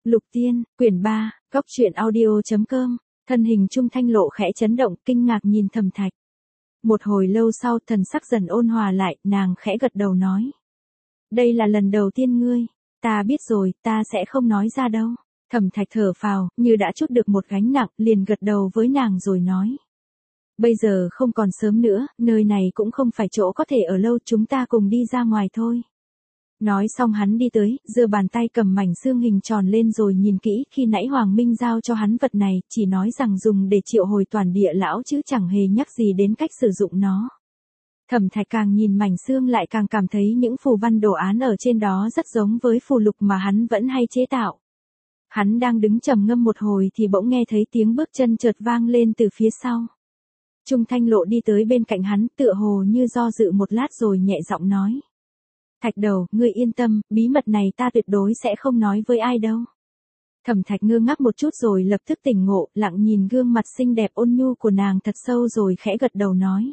Lục Tiên, quyển 3, góc truyện audio.com, thân hình Trung Thanh Lộ khẽ chấn động, kinh ngạc nhìn Thẩm Thạch. Một hồi lâu sau, thần sắc dần ôn hòa lại, nàng khẽ gật đầu nói. Đây là lần đầu tiên ngươi, ta biết rồi, ta sẽ không nói ra đâu. Thẩm Thạch thở phào, như đã trút được một gánh nặng, liền gật đầu với nàng rồi nói. Bây giờ không còn sớm nữa, nơi này cũng không phải chỗ có thể ở lâu, chúng ta cùng đi ra ngoài thôi. Nói xong hắn đi tới, giơ bàn tay cầm mảnh xương hình tròn lên rồi nhìn kỹ, khi nãy Hoàng Minh giao cho hắn vật này, chỉ nói rằng dùng để triệu hồi toàn địa lão chứ chẳng hề nhắc gì đến cách sử dụng nó. Thẩm Thạch càng nhìn mảnh xương lại càng cảm thấy những phù văn đồ án ở trên đó rất giống với phù lục mà hắn vẫn hay chế tạo. Hắn đang đứng trầm ngâm một hồi thì bỗng nghe thấy tiếng bước chân chợt vang lên từ phía sau. Trung Thanh Lộ đi tới bên cạnh hắn, tựa hồ như do dự một lát rồi nhẹ giọng nói. Thạch đầu, ngươi yên tâm, bí mật này ta tuyệt đối sẽ không nói với ai đâu. Thẩm Thạch ngơ ngác một chút rồi lập tức tỉnh ngộ, lặng nhìn gương mặt xinh đẹp ôn nhu của nàng thật sâu rồi khẽ gật đầu nói.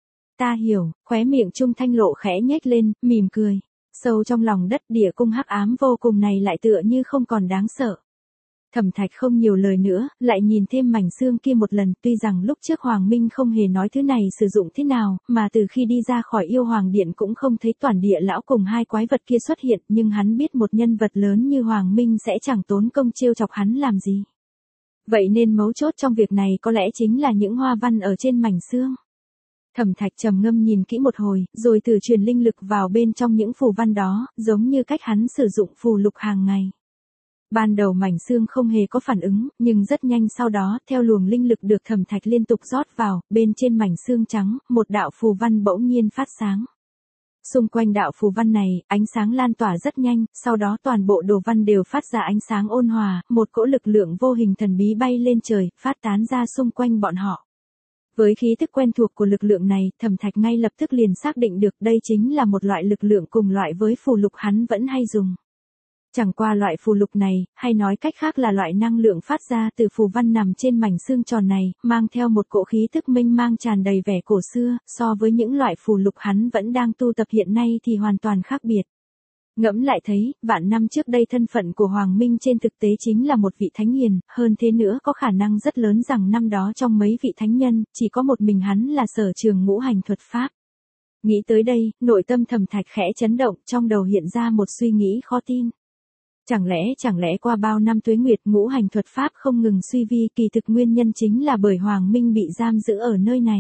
Ta hiểu, khóe miệng Trung Thanh Lộ khẽ nhếch lên, mỉm cười. Sâu trong lòng đất địa cung hắc ám vô cùng này lại tựa như không còn đáng sợ. Thẩm Thạch không nhiều lời nữa, lại nhìn thêm mảnh xương kia một lần, tuy rằng lúc trước Hoàng Minh không hề nói thứ này sử dụng thế nào, mà từ khi đi ra khỏi yêu hoàng điện cũng không thấy toàn địa lão cùng hai quái vật kia xuất hiện, nhưng hắn biết một nhân vật lớn như Hoàng Minh sẽ chẳng tốn công trêu chọc hắn làm gì. Vậy nên mấu chốt trong việc này có lẽ chính là những hoa văn ở trên mảnh xương. Thẩm Thạch trầm ngâm nhìn kỹ một hồi, rồi từ truyền linh lực vào bên trong những phù văn đó, giống như cách hắn sử dụng phù lục hàng ngày. Ban đầu mảnh xương không hề có phản ứng, nhưng rất nhanh sau đó, theo luồng linh lực được Thẩm Thạch liên tục rót vào, bên trên mảnh xương trắng, một đạo phù văn bỗng nhiên phát sáng. Xung quanh đạo phù văn này, ánh sáng lan tỏa rất nhanh, sau đó toàn bộ đồ văn đều phát ra ánh sáng ôn hòa, một cỗ lực lượng vô hình thần bí bay lên trời, phát tán ra xung quanh bọn họ. Với khí thức quen thuộc của lực lượng này, Thẩm Thạch ngay lập tức liền xác định được đây chính là một loại lực lượng cùng loại với phù lục hắn vẫn hay dùng. Chẳng qua loại phù lục này, hay nói cách khác là loại năng lượng phát ra từ phù văn nằm trên mảnh xương tròn này, mang theo một cỗ khí thức mênh mang tràn đầy vẻ cổ xưa, so với những loại phù lục hắn vẫn đang tu tập hiện nay thì hoàn toàn khác biệt. Ngẫm lại thấy, vạn năm trước đây thân phận của Hoàng Minh trên thực tế chính là một vị thánh hiền, hơn thế nữa có khả năng rất lớn rằng năm đó trong mấy vị thánh nhân, chỉ có một mình hắn là sở trường ngũ hành thuật pháp. Nghĩ tới đây, nội tâm Thẩm Thạch khẽ chấn động, trong đầu hiện ra một suy nghĩ khó tin. Chẳng lẽ qua bao năm tuế nguyệt ngũ hành thuật pháp không ngừng suy vi, kỳ thực nguyên nhân chính là bởi Hoàng Minh bị giam giữ ở nơi này.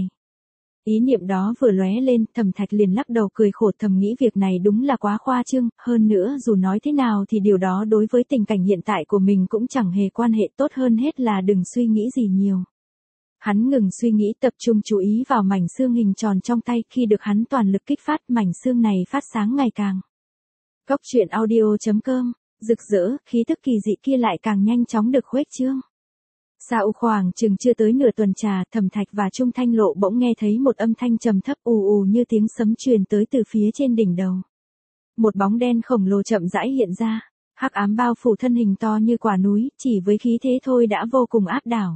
Ý niệm đó vừa lóe lên, Thẩm Thạch liền lắc đầu cười khổ, thầm nghĩ việc này đúng là quá khoa trương, hơn nữa dù nói thế nào thì điều đó đối với tình cảnh hiện tại của mình cũng chẳng hề quan hệ, tốt hơn hết là đừng suy nghĩ gì nhiều. Hắn ngừng suy nghĩ, tập trung chú ý vào mảnh xương hình tròn trong tay, khi được hắn toàn lực kích phát, mảnh xương này phát sáng ngày càng. Góc truyện audio.com, rực rỡ, khí tức kỳ dị kia lại càng nhanh chóng được khuếch trương. Sau khoảng chừng chưa tới nửa tuần trà, Thẩm Thạch và Trung Thanh Lộ bỗng nghe thấy một âm thanh trầm thấp ù ù như tiếng sấm truyền tới từ phía trên đỉnh đầu. Một bóng đen khổng lồ chậm rãi hiện ra, hắc ám bao phủ thân hình to như quả núi, chỉ với khí thế thôi đã vô cùng áp đảo.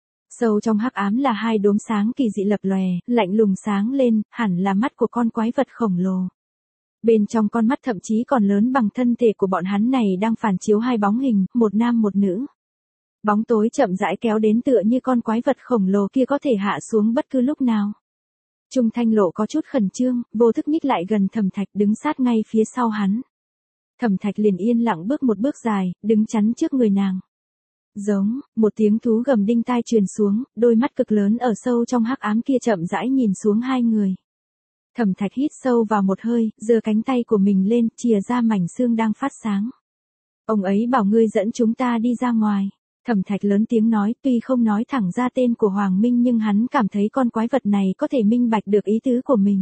Sâu trong hắc ám là hai đốm sáng kỳ dị lập lòe, lạnh lùng sáng lên, hẳn là mắt của con quái vật khổng lồ. Bên trong con mắt thậm chí còn lớn bằng thân thể của bọn hắn này đang phản chiếu hai bóng hình, một nam một nữ. Bóng tối chậm rãi kéo đến tựa như con quái vật khổng lồ kia có thể hạ xuống bất cứ lúc nào. Trung Thanh Lộ có chút khẩn trương, vô thức nhích lại gần Thẩm Thạch đứng sát ngay phía sau hắn. Thẩm Thạch liền yên lặng bước một bước dài, đứng chắn trước người nàng. Giống, một tiếng thú gầm đinh tai truyền xuống, đôi mắt cực lớn ở sâu trong hắc ám kia chậm rãi nhìn xuống hai người. Thẩm Thạch hít sâu vào một hơi, giơ cánh tay của mình lên, chìa ra mảnh xương đang phát sáng. Ông ấy bảo ngươi dẫn chúng ta đi ra ngoài. Thẩm Thạch lớn tiếng nói, tuy không nói thẳng ra tên của Hoàng Minh nhưng hắn cảm thấy con quái vật này có thể minh bạch được ý tứ của mình.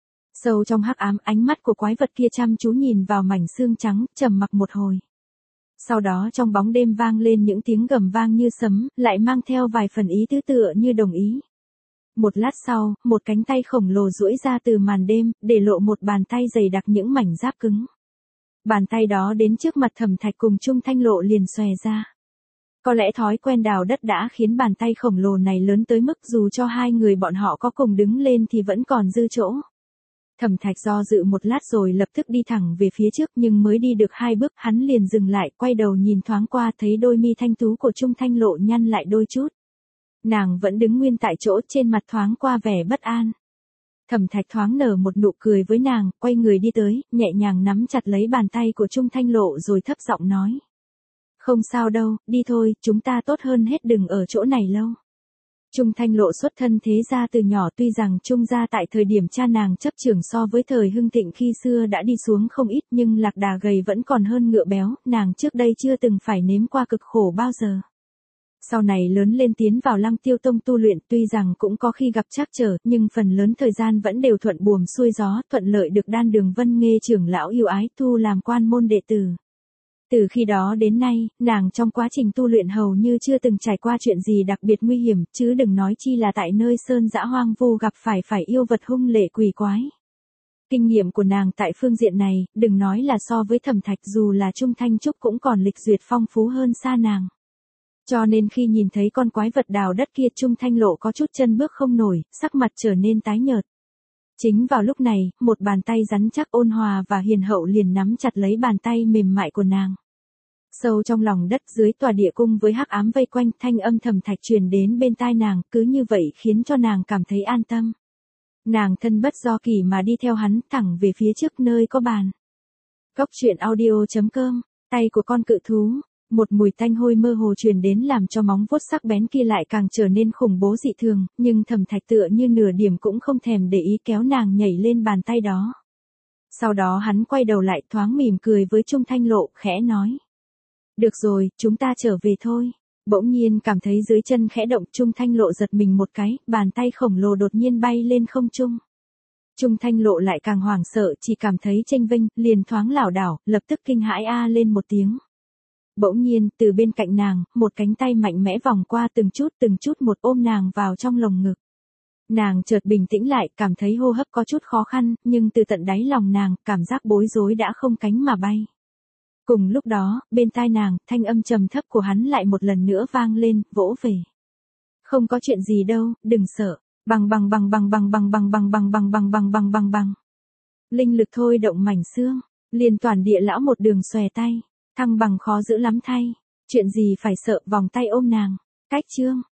Sâu trong hắc ám, ánh mắt của quái vật kia chăm chú nhìn vào mảnh xương trắng, trầm mặc một hồi. Sau đó trong bóng đêm vang lên những tiếng gầm vang như sấm, lại mang theo vài phần ý tứ tựa như đồng ý. Một lát sau, một cánh tay khổng lồ duỗi ra từ màn đêm, để lộ một bàn tay dày đặc những mảnh giáp cứng. Bàn tay đó đến trước mặt Thẩm Thạch cùng Trung Thanh Lộ liền xòe ra. Có lẽ thói quen đào đất đã khiến bàn tay khổng lồ này lớn tới mức dù cho hai người bọn họ có cùng đứng lên thì vẫn còn dư chỗ. Thẩm Thạch do dự một lát rồi lập tức đi thẳng về phía trước, nhưng mới đi được 2 bước hắn liền dừng lại, quay đầu nhìn thoáng qua thấy đôi mi thanh tú của Trung Thanh Lộ nhăn lại đôi chút. Nàng vẫn đứng nguyên tại chỗ, trên mặt thoáng qua vẻ bất an. Thẩm Thạch thoáng nở một nụ cười với nàng, quay người đi tới, nhẹ nhàng nắm chặt lấy bàn tay của Trung Thanh Lộ rồi thấp giọng nói. Không sao đâu, đi thôi, chúng ta tốt hơn hết đừng ở chỗ này lâu. Trung Thanh Lộ xuất thân thế gia từ nhỏ, tuy rằng Trung gia tại thời điểm cha nàng chấp trưởng so với thời hưng thịnh khi xưa đã đi xuống không ít, nhưng lạc đà gầy vẫn còn hơn ngựa béo, nàng trước đây chưa từng phải nếm qua cực khổ bao giờ. Sau này lớn lên tiến vào Lăng Tiêu Tông tu luyện, tuy rằng cũng có khi gặp trắc trở, nhưng phần lớn thời gian vẫn đều thuận buồm xuôi gió, thuận lợi được Đan Đường Vân Nghê trưởng lão yêu ái thu làm quan môn đệ tử. Từ khi đó đến nay, nàng trong quá trình tu luyện hầu như chưa từng trải qua chuyện gì đặc biệt nguy hiểm, chứ đừng nói chi là tại nơi sơn dã hoang vu gặp phải yêu vật hung lệ quỷ quái. Kinh nghiệm của nàng tại phương diện này, đừng nói là so với Thẩm Thạch, dù là Trung Thanh Trúc cũng còn lịch duyệt phong phú hơn xa nàng. Cho nên khi nhìn thấy con quái vật đào đất kia, Trung Thanh Lộ có chút chân bước không nổi, sắc mặt trở nên tái nhợt. Chính vào lúc này, một bàn tay rắn chắc ôn hòa và hiền hậu liền nắm chặt lấy bàn tay mềm mại của nàng. Sâu trong lòng đất dưới tòa địa cung với hắc ám vây quanh, thanh âm Thẩm Thạch truyền đến bên tai nàng, cứ như vậy khiến cho nàng cảm thấy an tâm. Nàng thân bất do kỷ mà đi theo hắn thẳng về phía trước nơi có bàn. Cốc truyện audio.com, tay của con cự thú. Một mùi tanh hôi mơ hồ truyền đến làm cho móng vuốt sắc bén kia lại càng trở nên khủng bố dị thường, nhưng Thẩm Thạch tựa như nửa điểm cũng không thèm để ý, kéo nàng nhảy lên bàn tay đó. Sau đó hắn quay đầu lại thoáng mỉm cười với Trung Thanh Lộ, khẽ nói. Được rồi, chúng ta trở về thôi. Bỗng nhiên cảm thấy dưới chân khẽ động, Trung Thanh Lộ giật mình một cái, bàn tay khổng lồ đột nhiên bay lên không trung. Trung Thanh Lộ lại càng hoảng sợ, chỉ cảm thấy chênh vênh, liền thoáng lảo đảo, lập tức kinh hãi a lên một tiếng. Bỗng nhiên, từ bên cạnh nàng, một cánh tay mạnh mẽ vòng qua từng chút một ôm nàng vào trong lồng ngực. Nàng chợt bình tĩnh lại, cảm thấy hô hấp có chút khó khăn, nhưng từ tận đáy lòng nàng, cảm giác bối rối đã không cánh mà bay. Cùng lúc đó, bên tai nàng, thanh âm trầm thấp của hắn lại một lần nữa vang lên, vỗ về. Không có chuyện gì đâu, đừng sợ. Bằng. Linh lực thôi động mảnh xương, liền toàn địa lão một đường xòe tay. Thăng bằng khó giữ lắm thay. Chuyện gì phải sợ, vòng tay ôm nàng. Cách chương.